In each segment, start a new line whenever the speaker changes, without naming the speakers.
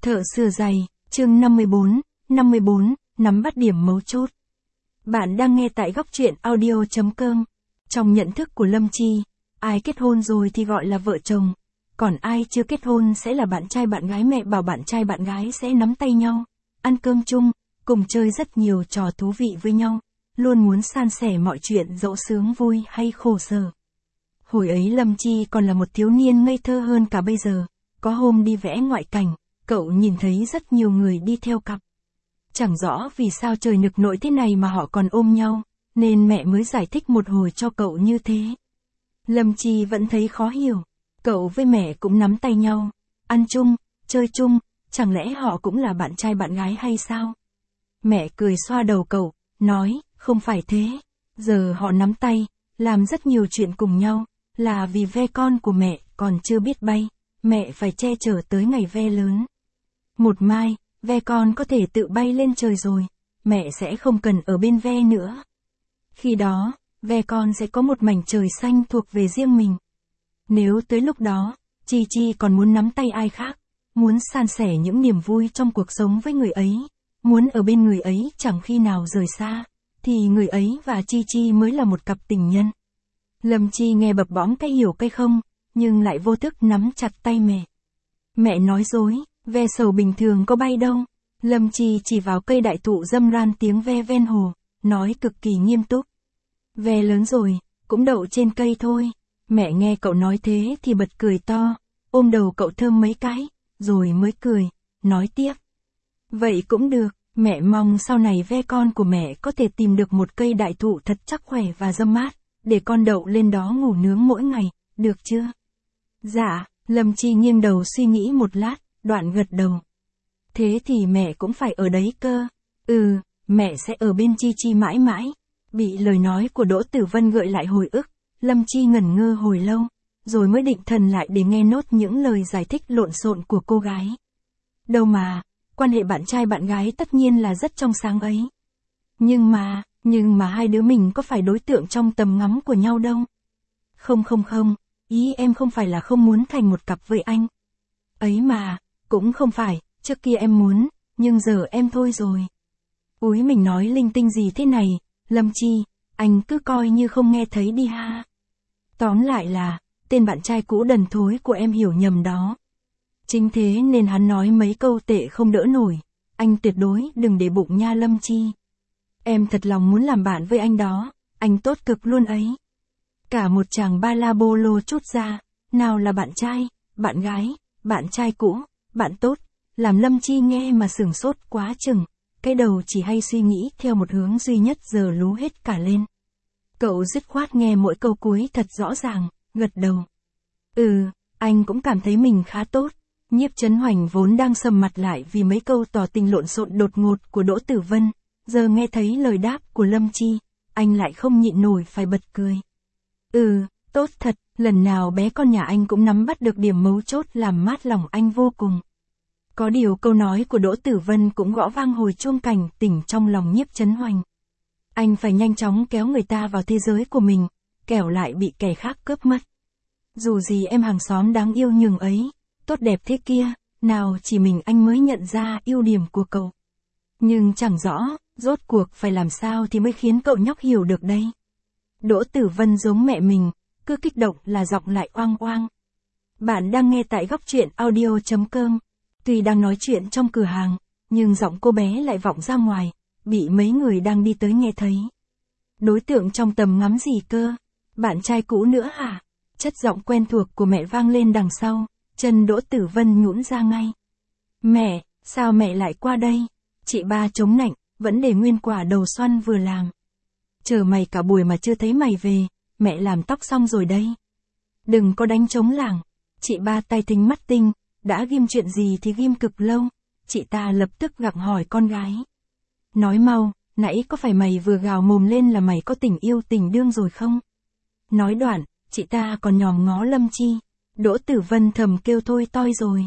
Thợ sửa giày, chương 54, nắm bắt điểm mấu chốt. Bạn đang nghe tại góc truyện audio.com. Trong nhận thức của Lâm Chi, ai kết hôn rồi thì gọi là vợ chồng, còn ai chưa kết hôn sẽ là bạn trai bạn gái. Mẹ bảo bạn trai bạn gái sẽ nắm tay nhau, ăn cơm chung, cùng chơi rất nhiều trò thú vị với nhau, luôn muốn san sẻ mọi chuyện dẫu sướng vui hay khổ sở. Hồi ấy Lâm Chi còn là một thiếu niên ngây thơ hơn cả bây giờ, có hôm đi vẽ ngoại cảnh, cậu nhìn thấy rất nhiều người đi theo cặp. Chẳng rõ vì sao trời nực nỗi thế này mà họ còn ôm nhau, nên mẹ mới giải thích một hồi cho cậu như thế. Lâm Chi vẫn thấy khó hiểu, cậu với mẹ cũng nắm tay nhau, ăn chung, chơi chung, chẳng lẽ họ cũng là bạn trai bạn gái hay sao? Mẹ cười xoa đầu cậu, nói, không phải thế, giờ họ nắm tay, làm rất nhiều chuyện cùng nhau, là vì ve con của mẹ còn chưa biết bay, mẹ phải che chở tới ngày ve lớn. Một mai, ve con có thể tự bay lên trời rồi, mẹ sẽ không cần ở bên ve nữa. Khi đó, ve con sẽ có một mảnh trời xanh thuộc về riêng mình. Nếu tới lúc đó, Chi Chi còn muốn nắm tay ai khác, muốn san sẻ những niềm vui trong cuộc sống với người ấy, muốn ở bên người ấy chẳng khi nào rời xa, thì người ấy và Chi Chi mới là một cặp tình nhân. Lâm Chi nghe bập bõm cái hiểu cái không, nhưng lại vô thức nắm chặt tay mẹ. Mẹ nói dối, ve sầu bình thường có bay đâu. Lâm Chi chỉ vào cây đại thụ râm ran tiếng ve ven hồ, nói cực kỳ nghiêm túc. Ve lớn rồi, cũng đậu trên cây thôi. Mẹ nghe cậu nói thế thì bật cười to, ôm đầu cậu thơm mấy cái, rồi mới cười, nói tiếp. Vậy cũng được, mẹ mong sau này ve con của mẹ có thể tìm được một cây đại thụ thật chắc khỏe và râm mát, để con đậu lên đó ngủ nướng mỗi ngày, được chưa? Dạ, Lâm Chi nghiêng đầu suy nghĩ một lát, đoạn gật đầu. Thế thì mẹ cũng phải ở đấy cơ. Ừ, mẹ sẽ ở bên Chi Chi mãi mãi. Bị lời nói của Đỗ Tử Vân gợi lại hồi ức, Lâm Chi ngẩn ngơ hồi lâu, rồi mới định thần lại để nghe nốt những lời giải thích lộn xộn của cô gái. Đâu mà, quan hệ bạn trai bạn gái tất nhiên là rất trong sáng ấy. Nhưng mà hai đứa mình có phải đối tượng trong tầm ngắm của nhau đâu. Không, ý em không phải là không muốn thành một cặp với anh. Ấy mà, cũng không phải, trước kia em muốn, nhưng giờ em thôi rồi. Úi mình nói linh tinh gì thế này, Lâm Chi, anh cứ coi như không nghe thấy đi ha. Tóm lại là, tên bạn trai cũ đần thối của em hiểu nhầm đó. Chính thế nên hắn nói mấy câu tệ không đỡ nổi, anh tuyệt đối đừng để bụng nha Lâm Chi. Em thật lòng muốn làm bạn với anh đó, anh tốt cực luôn ấy. Cả một chàng ba la bô lô trút ra, nào là bạn trai, bạn gái, bạn trai cũ, bạn tốt, làm Lâm Chi nghe mà sửng sốt quá chừng, cái đầu chỉ hay suy nghĩ theo một hướng duy nhất giờ lú hết cả lên. Cậu dứt khoát nghe mỗi câu cuối thật rõ ràng, gật đầu. Ừ, anh cũng cảm thấy mình khá tốt. Nhiếp Chấn Hoành vốn đang sầm mặt lại vì mấy câu tỏ tình lộn xộn đột ngột của Đỗ Tử Vân, giờ nghe thấy lời đáp của Lâm Chi, anh lại không nhịn nổi phải bật cười. Ừ, tốt thật, lần nào bé con nhà anh cũng nắm bắt được điểm mấu chốt làm mát lòng anh vô cùng. Có điều câu nói của Đỗ Tử Vân cũng gõ vang hồi chuông cảnh tỉnh trong lòng Nhiếp Chấn Hoành. Anh phải nhanh chóng kéo người ta vào thế giới của mình, kẻo lại bị kẻ khác cướp mất. Dù gì em hàng xóm đáng yêu nhường ấy, tốt đẹp thế kia, nào chỉ mình anh mới nhận ra ưu điểm của cậu. Nhưng chẳng rõ, rốt cuộc phải làm sao thì mới khiến cậu nhóc hiểu được đây. Đỗ Tử Vân giống mẹ mình, cứ kích động là giọng lại oang oang. Bạn đang nghe tại góc truyện audio.com. Tuy đang nói chuyện trong cửa hàng, nhưng giọng cô bé lại vọng ra ngoài, bị mấy người đang đi tới nghe thấy. Đối tượng trong tầm ngắm gì cơ? Bạn trai cũ nữa hả? Chất giọng quen thuộc của mẹ vang lên đằng sau, chân Đỗ Tử Vân nhũn ra ngay. Mẹ, sao mẹ lại qua đây? Chị ba chống nạnh, vẫn để nguyên quả đầu xoăn vừa làm. Chờ mày cả buổi mà chưa thấy mày về, mẹ làm tóc xong rồi đây. Đừng có đánh trống lảng. Chị ba tay thính mắt tinh, đã ghim chuyện gì thì ghim cực lâu. Chị ta lập tức gặng hỏi con gái. Nói mau, nãy có phải mày vừa gào mồm lên là mày có tình yêu tình đương rồi không? Nói đoạn, chị ta còn nhòm ngó Lâm Chi. Đỗ Tử Vân thầm kêu thôi toi rồi.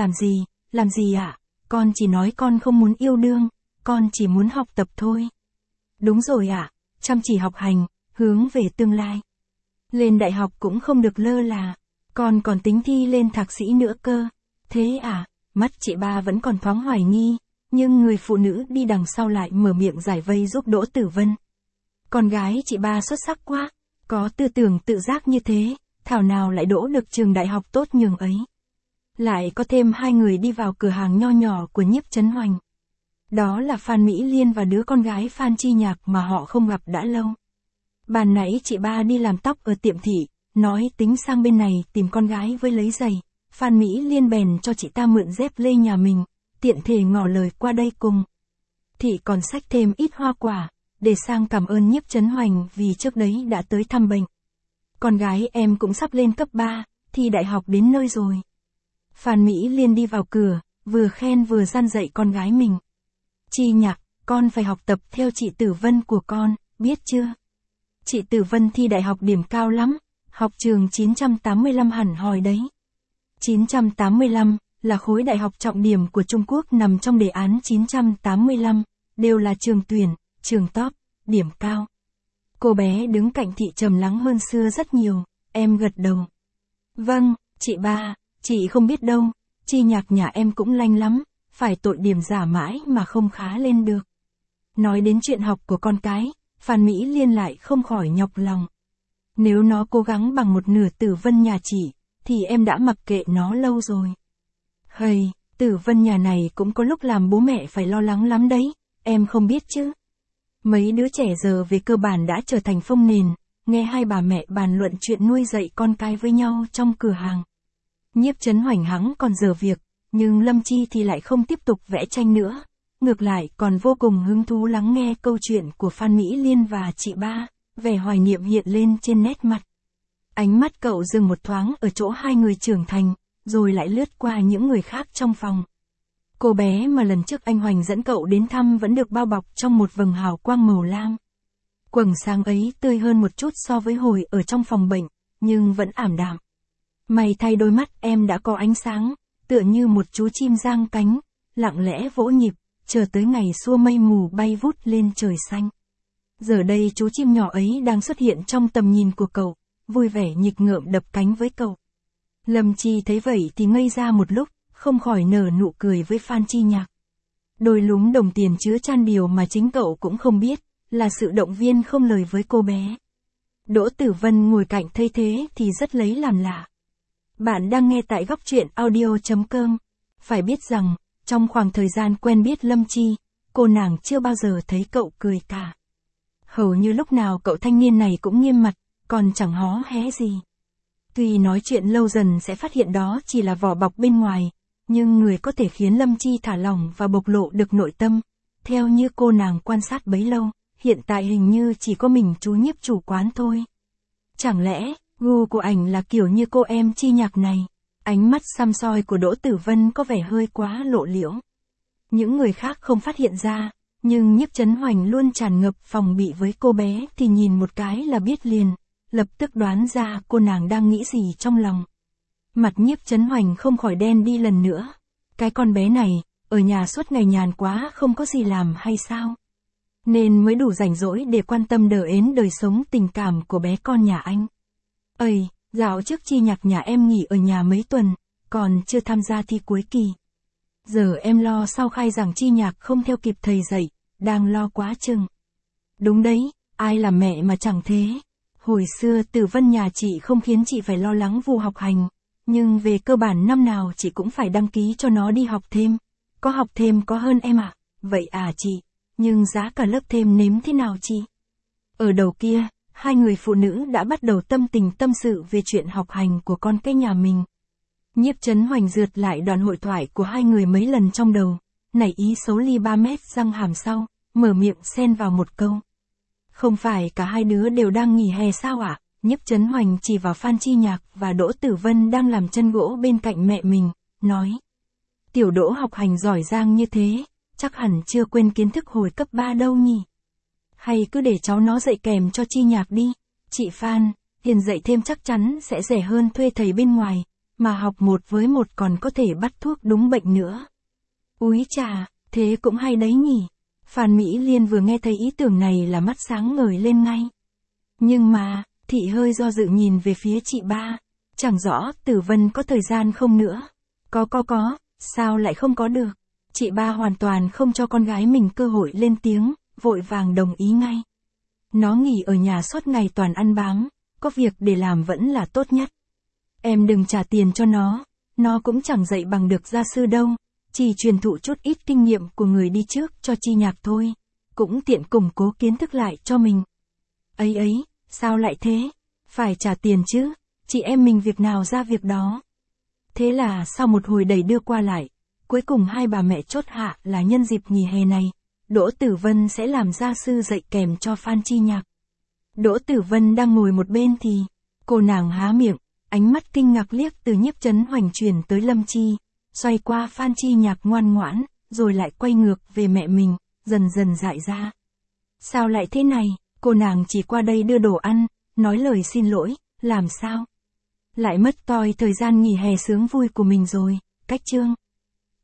Làm gì ạ? Con chỉ nói con không muốn yêu đương, con chỉ muốn học tập thôi. Đúng rồi ạ, chăm chỉ học hành, hướng về tương lai. Lên đại học cũng không được lơ là, con còn tính thi lên thạc sĩ nữa cơ. Thế à, Mắt chị ba vẫn còn thoáng hoài nghi, nhưng người phụ nữ đi đằng sau lại mở miệng giải vây giúp Đỗ Tử Vân. Con gái chị ba xuất sắc quá, có tư tưởng tự giác như thế, thảo nào lại đỗ được trường đại học tốt nhường ấy. Lại có thêm hai người đi vào cửa hàng nho nhỏ của Nhiếp Chấn Hoành. Đó là Phan Mỹ Liên và đứa con gái Phan Chi Nhạc mà họ không gặp đã lâu. Ban nãy chị ba đi làm tóc ở tiệm thị, nói tính sang bên này tìm con gái với lấy giày. Phan Mỹ Liên bèn cho chị ta mượn dép lê nhà mình, tiện thể ngỏ lời qua đây cùng. Thị còn xách thêm ít hoa quả, để sang cảm ơn Nhiếp Chấn Hoành vì trước đấy đã tới thăm bệnh. Con gái em cũng sắp lên cấp 3, thi đại học đến nơi rồi. Phan Mỹ Liên đi vào cửa, vừa khen vừa gian dạy con gái mình. Chi Nhạc, con phải học tập theo chị Tử Vân của con, biết chưa? Chị Tử Vân thi đại học điểm cao lắm, học trường 985 hẳn hoi đấy. 985 là khối đại học trọng điểm của Trung Quốc nằm trong đề án 985, đều là trường tuyển, trường top, điểm cao. Cô bé đứng cạnh Thị trầm lắng hơn xưa rất nhiều, em gật đầu. Vâng, chị ba, chị không biết đâu, Chi Nhạc nhà em cũng lanh lắm, phải tội điểm giả mãi mà không khá lên được. Nói đến chuyện học của con cái, Phan Mỹ Liên lại không khỏi nhọc lòng. Nếu nó cố gắng bằng một nửa Tử Vân nhà chị, thì em đã mặc kệ nó lâu rồi. Hầy, Tử Vân nhà này cũng có lúc làm bố mẹ phải lo lắng lắm đấy, em không biết chứ. Mấy đứa trẻ giờ về cơ bản đã trở thành phông nền, nghe hai bà mẹ bàn luận chuyện nuôi dạy con cái với nhau trong cửa hàng. Nhiếp Chấn Hoành hắng còn giờ việc, nhưng Lâm Chi thì lại không tiếp tục vẽ tranh nữa. Ngược lại còn vô cùng hứng thú lắng nghe câu chuyện của Phan Mỹ Liên và chị ba, vẻ hoài niệm hiện lên trên nét mặt. Ánh mắt cậu dừng một thoáng ở chỗ hai người trưởng thành, rồi lại lướt qua những người khác trong phòng. Cô bé mà lần trước anh Hoành dẫn cậu đến thăm vẫn được bao bọc trong một vầng hào quang màu lam. Quầng sáng ấy tươi hơn một chút so với hồi ở trong phòng bệnh, nhưng vẫn ảm đạm. May thay đôi mắt em đã có ánh sáng, tựa như một chú chim giang cánh, lặng lẽ vỗ nhịp, chờ tới ngày xua mây mù bay vút lên trời xanh. Giờ đây chú chim nhỏ ấy đang xuất hiện trong tầm nhìn của cậu, vui vẻ nhịp ngợm đập cánh với cậu. Lâm Chi thấy vậy thì ngây ra một lúc, không khỏi nở nụ cười với Phan Chi Nhạc. Đôi lúm đồng tiền chứa chan điều mà chính cậu cũng không biết, là sự động viên không lời với cô bé. Đỗ Tử Vân ngồi cạnh thấy thế thì rất lấy làm lạ. Bạn đang nghe tại góc truyện audio.com. Phải biết rằng, trong khoảng thời gian quen biết Lâm Chi, cô nàng chưa bao giờ thấy cậu cười cả. Hầu như lúc nào cậu thanh niên này cũng nghiêm mặt, còn chẳng hó hé gì. Tuy nói chuyện lâu dần sẽ phát hiện đó chỉ là vỏ bọc bên ngoài, nhưng người có thể khiến Lâm Chi thả lỏng và bộc lộ được nội tâm, theo như cô nàng quan sát bấy lâu, hiện tại hình như chỉ có mình chú Nhiếp chủ quán thôi. Chẳng lẽ, gu của ảnh là kiểu như cô em Chi Nhạc này? Ánh mắt săm soi của Đỗ Tử Vân có vẻ hơi quá lộ liễu. Những người khác không phát hiện ra, nhưng Nhiếp Chấn Hoành luôn tràn ngập phòng bị với cô bé thì nhìn một cái là biết liền, lập tức đoán ra cô nàng đang nghĩ gì trong lòng. Mặt Nhiếp Chấn Hoành không khỏi đen đi lần nữa. Cái con bé này, ở nhà suốt ngày nhàn quá không có gì làm hay sao? Nên mới đủ rảnh rỗi để quan tâm đờ ến đời sống tình cảm của bé con nhà anh. Ây, dạo trước Chi Nhạc nhà em nghỉ ở nhà mấy tuần, còn chưa tham gia thi cuối kỳ. Giờ em lo sau khai giảng Chi Nhạc không theo kịp thầy dạy, đang lo quá chừng. Đúng đấy, ai làm mẹ mà chẳng thế. Hồi xưa Tử Vân nhà chị không khiến chị phải lo lắng vụ học hành, nhưng về cơ bản năm nào chị cũng phải đăng ký cho nó đi học thêm. Có học thêm có hơn em à? Vậy à chị, nhưng giá cả lớp thêm nếm thế nào chị? Ở đầu kia, hai người phụ nữ đã bắt đầu tâm tình tâm sự về chuyện học hành của con cái nhà mình. Nhiếp Chấn Hoành rượt lại đoạn hội thoại của hai người mấy lần trong đầu, nảy ý xấu ly 3 mét răng hàm sau, mở miệng xen vào một câu. Không phải cả hai đứa đều đang nghỉ hè sao ạ? Nhiếp Chấn Hoành chỉ vào Phan Chi Nhạc và Đỗ Tử Vân đang làm chân gỗ bên cạnh mẹ mình, nói. Tiểu Đỗ học hành giỏi giang như thế, chắc hẳn chưa quên kiến thức hồi cấp 3 đâu nhỉ? Hay cứ để cháu nó dạy kèm cho Chi Nhạc đi. Chị Phan, tiền dạy thêm chắc chắn sẽ rẻ hơn thuê thầy bên ngoài, mà học 1 với 1 còn có thể bắt thuốc đúng bệnh nữa. Úi chà, thế cũng hay đấy nhỉ? Phan Mỹ Liên vừa nghe thấy ý tưởng này là mắt sáng ngời lên ngay. Nhưng mà, Thị hơi do dự nhìn về phía chị ba, chẳng rõ Tử Vân có thời gian không nữa. Có, Sao lại không có được? Chị ba hoàn toàn không cho con gái mình cơ hội lên tiếng, vội vàng đồng ý ngay. Nó nghỉ ở nhà suốt ngày toàn ăn bám, có việc để làm vẫn là tốt nhất. Em đừng trả tiền cho nó cũng chẳng dạy bằng được gia sư đâu, chỉ truyền thụ chút ít kinh nghiệm của người đi trước cho Chi Nhạc thôi, cũng tiện củng cố kiến thức lại cho mình. Ấy, sao lại thế? Phải trả tiền chứ, chị em mình việc nào ra việc đó. Thế là sau một hồi đẩy đưa qua lại, cuối cùng hai bà mẹ chốt hạ là nhân dịp nghỉ hè này, Đỗ Tử Vân sẽ làm gia sư dạy kèm cho Phan Chi Nhạc. Đỗ Tử Vân đang ngồi một bên thì, cô nàng há miệng, ánh mắt kinh ngạc liếc từ Nhiếp Chấn Hoành chuyển tới Lâm Chi, xoay qua Phan Chi Nhạc ngoan ngoãn, rồi lại quay ngược về mẹ mình, dần dần dại ra. Sao lại thế này, cô nàng chỉ qua đây đưa đồ ăn, nói lời xin lỗi, làm sao? Lại mất toi thời gian nghỉ hè sướng vui của mình rồi, cách chương.